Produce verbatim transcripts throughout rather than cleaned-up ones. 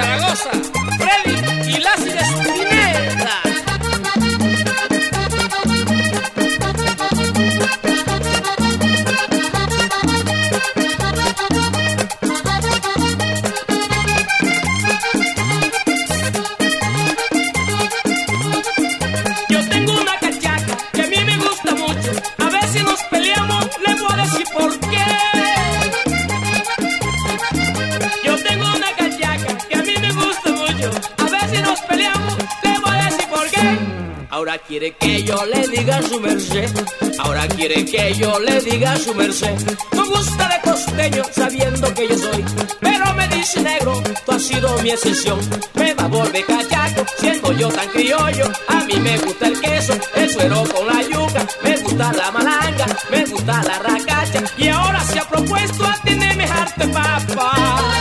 Zaragoza, Freddy y Lassi de Spinetta. Yo tengo una cachaca que a mí me gusta mucho. A ver si nos peleamos, le voy a decir por qué. Yo tengo una cachaca que a mí me gusta mucho. A ver si nos peleamos, le voy a decir por qué. Ahora quiere que yo le diga a su merced. Ahora quiere que yo le diga a su merced. Me gusta de costeño sabiendo que yo soy. Pero me dice negro, tú has sido mi excepción. Me va a volver cachaco siendo yo tan criollo. A mí me gusta el queso, el suero con la yuca. Me gusta la malanga, me gusta la racacha. Y ahora se ha propuesto a tenerme arte papa.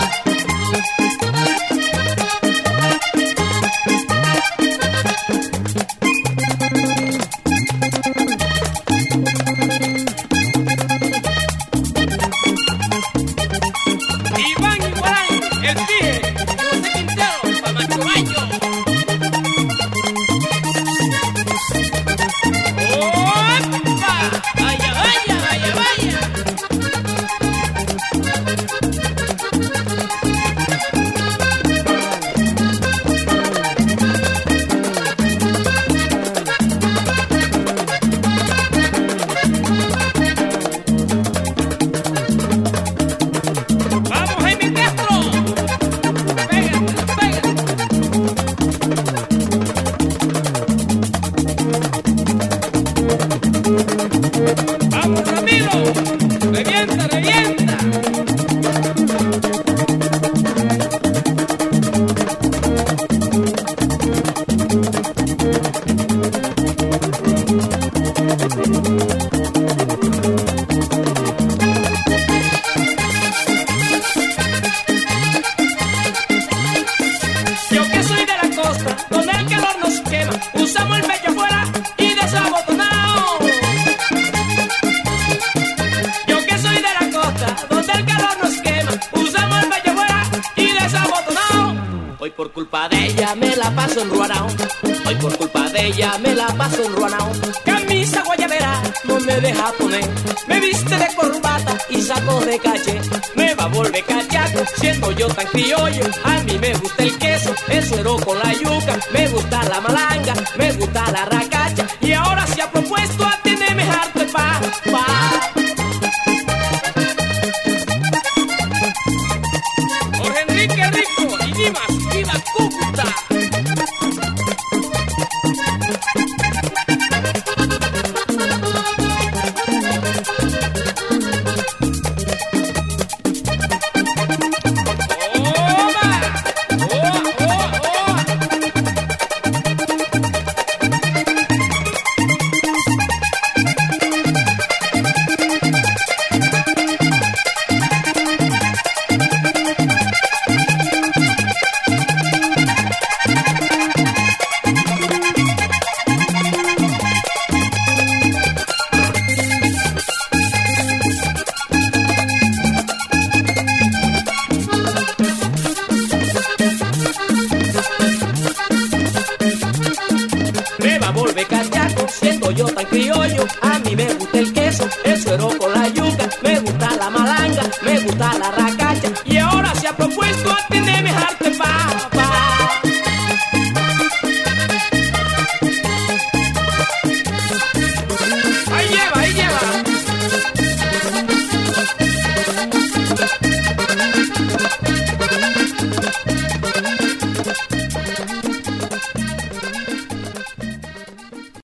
¡Vamos, Ramiro! ¡Revienta, revienta! Yo que soy de la costa, donde el calor nos quema, usamos el pecho afuera y desabotonado. Yo que soy de la costa, donde el calor nos quema, usamos el pecho afuera y desabotonado. Hoy por culpa de ella me la paso enruanao. Hoy por culpa de ella me la paso enruanao. Camisa guayabera no me deja poner. Me viste de corbata y saco de caché. Me va a volver cachaco siendo yo tan criollo. A mí me gusta el queso, el suero con la yuca. Me gusta la malanga, me gusta la racacha. Y ahora se ha propuesto a tenerme arte pa, pa. Jorge Enrique Rico y Dimas, viva Cúcuta. Me va a volver cachaco siendo yo tan criollo.